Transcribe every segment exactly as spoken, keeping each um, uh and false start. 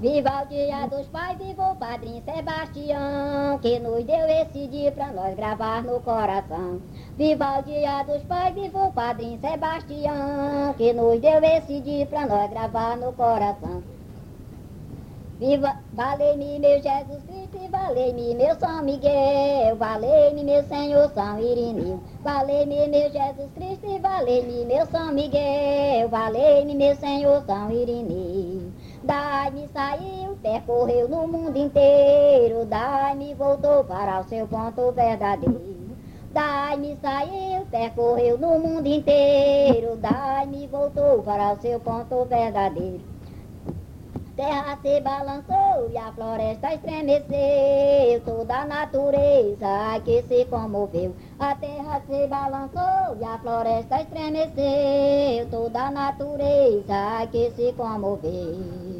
Viva o dia dos pais, viva o padrinho Sebastião, que nos deu esse dia pra nós gravar no coração. Viva o dia dos pais, viva o padrinho Sebastião, que nos deu esse dia pra nós gravar no coração. Viva, valei-me meu Jesus Cristo e valei-me meu São Miguel, valei-me meu Senhor São Irineu, valei-me meu Jesus Cristo e valei-me meu São Miguel, valei-me meu Senhor São Irineu. Dai-me saiu, percorreu no mundo inteiro, dai-me voltou para o seu ponto verdadeiro. Dai-me saiu, percorreu no mundo inteiro, dai-me voltou para o seu ponto verdadeiro. Terra se balançou e a floresta estremeceu, toda a natureza que se comoveu. A terra se balançou e a floresta estremeceu, toda a natureza que se comoveu.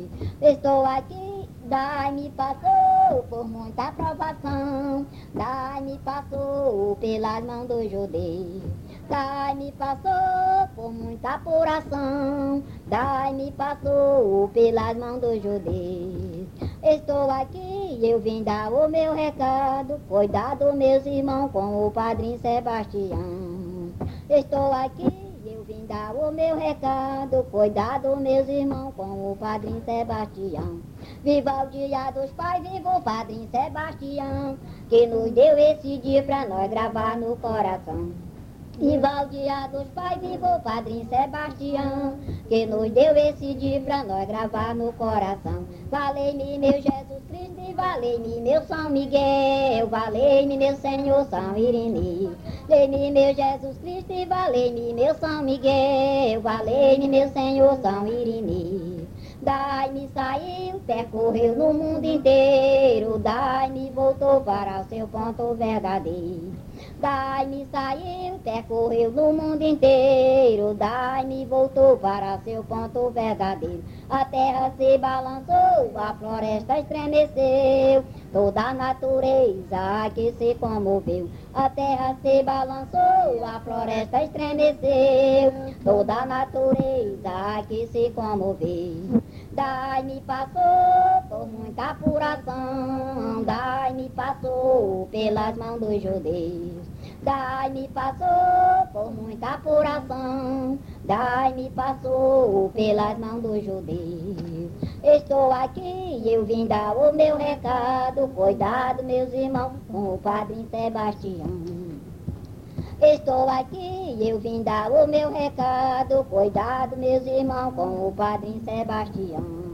Estou aqui, dai-me passou por muita provação, dai-me passou pelas mãos dos judeus. Dai-me passou por muita apuração, dai-me passou pelas mãos dos judeus. Estou aqui, eu vim dar o meu recado, cuidado meus irmãos com o padrinho Sebastião. Estou aqui, eu vim dar o meu recado, cuidado meus irmãos com o padrinho Sebastião. Viva o dia dos pais, viva o padrinho Sebastião, que nos deu esse dia pra nós gravar no coração. Viva o dia dos pais, viva o padrinho Sebastião, que nos deu esse dia pra nós gravar no coração. Valei-me meu Jesus Cristo e valei-me meu São Miguel, valei-me meu Senhor São Irineu. Valei-me meu Jesus Cristo e valei-me meu São Miguel, valei-me meu Senhor São Irineu. Dai-me saiu, percorreu no mundo inteiro, dai-me voltou para o seu ponto verdadeiro. Dai-me saiu, percorreu no mundo inteiro, dai-me voltou para seu ponto verdadeiro. A terra se balançou, a floresta estremeceu, toda a natureza que se comoveu. A terra se balançou, a floresta estremeceu, toda a natureza que se comoveu. Dai-me passou por muita apuração, dai-me passou pelas mãos dos judeus. Dai-me passou por muita apuração, dai-me passou pelas mãos dos judeus. Estou aqui, eu vim dar o meu recado, cuidado meus irmãos com o padrinho Sebastião. Estou aqui, eu vim dar o meu recado, cuidado meus irmãos com o padrinho Sebastião.